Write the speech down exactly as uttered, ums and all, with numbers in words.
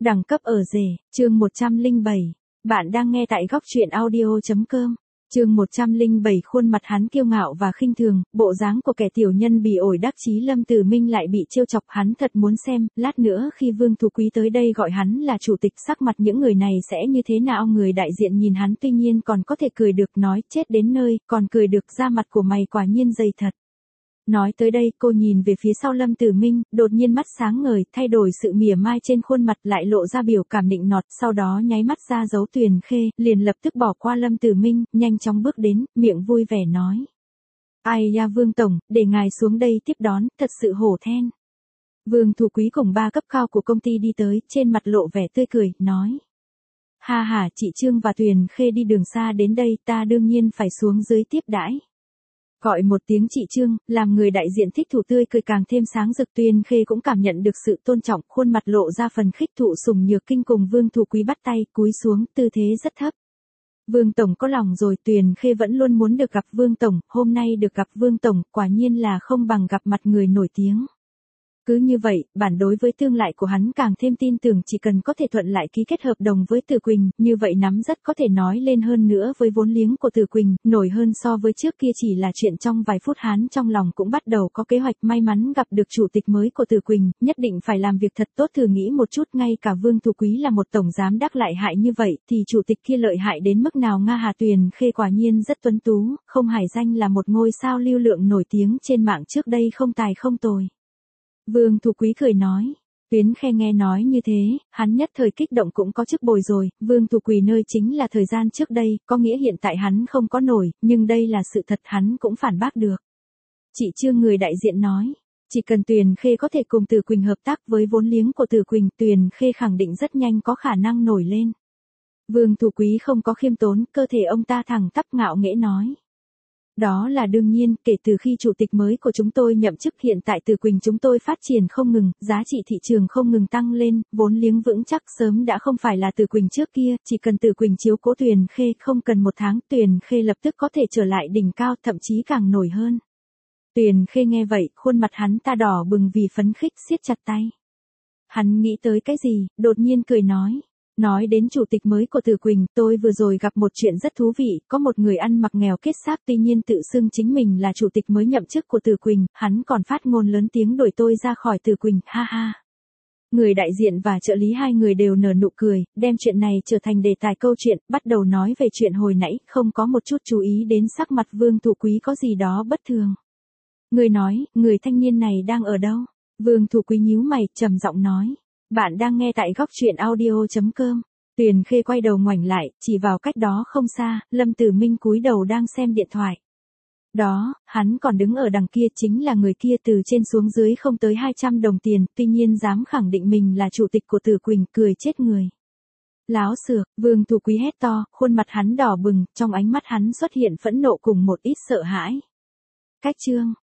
Đẳng cấp ở rể, chương một trăm lẻ bảy. Bạn đang nghe tại góc truyện audio.com. Chương một trăm lẻ bảy. Khuôn mặt hắn kiêu ngạo và khinh thường, bộ dáng của kẻ tiểu nhân bỉ ổi đắc chí Lâm Tử Minh lại bị trêu chọc, hắn thật muốn xem, lát nữa khi Vương Thủ Quý tới đây gọi hắn là chủ tịch, sắc mặt những người này sẽ như thế nào. Người đại diện nhìn hắn tuy nhiên còn có thể cười được, nói chết đến nơi, còn cười được, da mặt của mày quả nhiên dày thật. Nói tới đây, cô nhìn về phía sau Lâm Tử Minh, đột nhiên mắt sáng ngời, thay đổi sự mỉa mai trên khuôn mặt, lại lộ ra biểu cảm nịnh nọt, sau đó nháy mắt ra dấu Tuyền Khê, liền lập tức bỏ qua Lâm Tử Minh, nhanh chóng bước đến, miệng vui vẻ nói: "Ai da Vương tổng, để ngài xuống đây tiếp đón, thật sự hổ thẹn." Vương Thủ Quý cùng ba cấp cao của công ty đi tới, trên mặt lộ vẻ tươi cười, nói: "Ha ha, chị Trương và Tuyền Khê đi đường xa đến đây, ta đương nhiên phải xuống dưới tiếp đãi." Gọi một tiếng chị Trương, làm người đại diện thích thú tươi cười càng thêm sáng rực. Tuyền Khê cũng cảm nhận được sự tôn trọng, khuôn mặt lộ ra phần khích thụ sùng nhược kinh, cùng Vương Thủ Quý bắt tay, cúi xuống, tư thế rất thấp. "Vương tổng có lòng rồi." Tuyền Khê vẫn luôn muốn được gặp Vương tổng, hôm nay được gặp Vương tổng, quả nhiên là không bằng gặp mặt người nổi tiếng. Cứ như vậy, bản đối với tương lai của hắn càng thêm tin tưởng, chỉ cần có thể thuận lại ký kết hợp đồng với Từ Quỳnh, như vậy nắm rất có thể nói lên hơn nữa với vốn liếng của Từ Quỳnh, nổi hơn so với trước kia chỉ là chuyện trong vài phút. Hắn trong lòng cũng bắt đầu có kế hoạch, may mắn gặp được chủ tịch mới của Từ Quỳnh, nhất định phải làm việc thật tốt. Thử nghĩ một chút, ngay cả Vương Thủ Quý là một tổng giám đốc lại hại như vậy, thì chủ tịch kia lợi hại đến mức nào? Nga Hà Tuyền Khê quả nhiên rất tuấn tú, không hài danh là một ngôi sao lưu lượng nổi tiếng trên mạng trước đây, không tài không tồi. Vương Thủ Quý cười nói. Tuyền Khê nghe nói như thế, hắn nhất thời kích động, cũng có chức bồi rồi. Vương Thủ Quý nơi chính là thời gian trước đây, có nghĩa hiện tại hắn không có nổi, nhưng đây là sự thật, hắn cũng phản bác được. Chị Trương, người đại diện nói, chỉ cần Tuyền Khê có thể cùng Từ Quỳnh hợp tác với vốn liếng của Từ Quỳnh, Tuyền Khê khẳng định rất nhanh có khả năng nổi lên. Vương Thủ Quý không có khiêm tốn, cơ thể ông ta thẳng tắp ngạo nghễ nói. Đó là đương nhiên, kể từ khi chủ tịch mới của chúng tôi nhậm chức, hiện tại Từ Quỳnh chúng tôi phát triển không ngừng, giá trị thị trường không ngừng tăng lên, vốn liếng vững chắc, sớm đã không phải là Từ Quỳnh trước kia, chỉ cần Từ Quỳnh chiếu cố Tuyền Khê, không cần một tháng, Tuyền Khê lập tức có thể trở lại đỉnh cao, thậm chí càng nổi hơn. Tuyền Khê nghe vậy, khuôn mặt hắn ta đỏ bừng vì phấn khích, siết chặt tay. Hắn nghĩ tới cái gì, đột nhiên cười nói. Nói đến chủ tịch mới của Từ Quỳnh, tôi vừa rồi gặp một chuyện rất thú vị, có một người ăn mặc nghèo kết xác tuy nhiên tự xưng chính mình là chủ tịch mới nhậm chức của Từ Quỳnh, hắn còn phát ngôn lớn tiếng đuổi tôi ra khỏi Từ Quỳnh, ha ha. Người đại diện và trợ lý hai người đều nở nụ cười, đem chuyện này trở thành đề tài câu chuyện, bắt đầu nói về chuyện hồi nãy, không có một chút chú ý đến sắc mặt Vương Thủ Quý có gì đó bất thường. Người nói, người thanh niên này đang ở đâu? Vương Thủ Quý nhíu mày, trầm giọng nói. Bạn đang nghe tại góc truyện audio.com. Tuyền Khê quay đầu ngoảnh lại, chỉ vào cách đó không xa, Lâm Tử Minh cúi đầu đang xem điện thoại. Đó, hắn còn đứng ở đằng kia, chính là người kia, từ trên xuống dưới không tới hai trăm đồng tiền, tuy nhiên dám khẳng định mình là chủ tịch của Từ Quỳnh, cười chết người. Láo xược, Vương Thủ Quý hét to, khuôn mặt hắn đỏ bừng, trong ánh mắt hắn xuất hiện phẫn nộ cùng một ít sợ hãi. Cách Trương,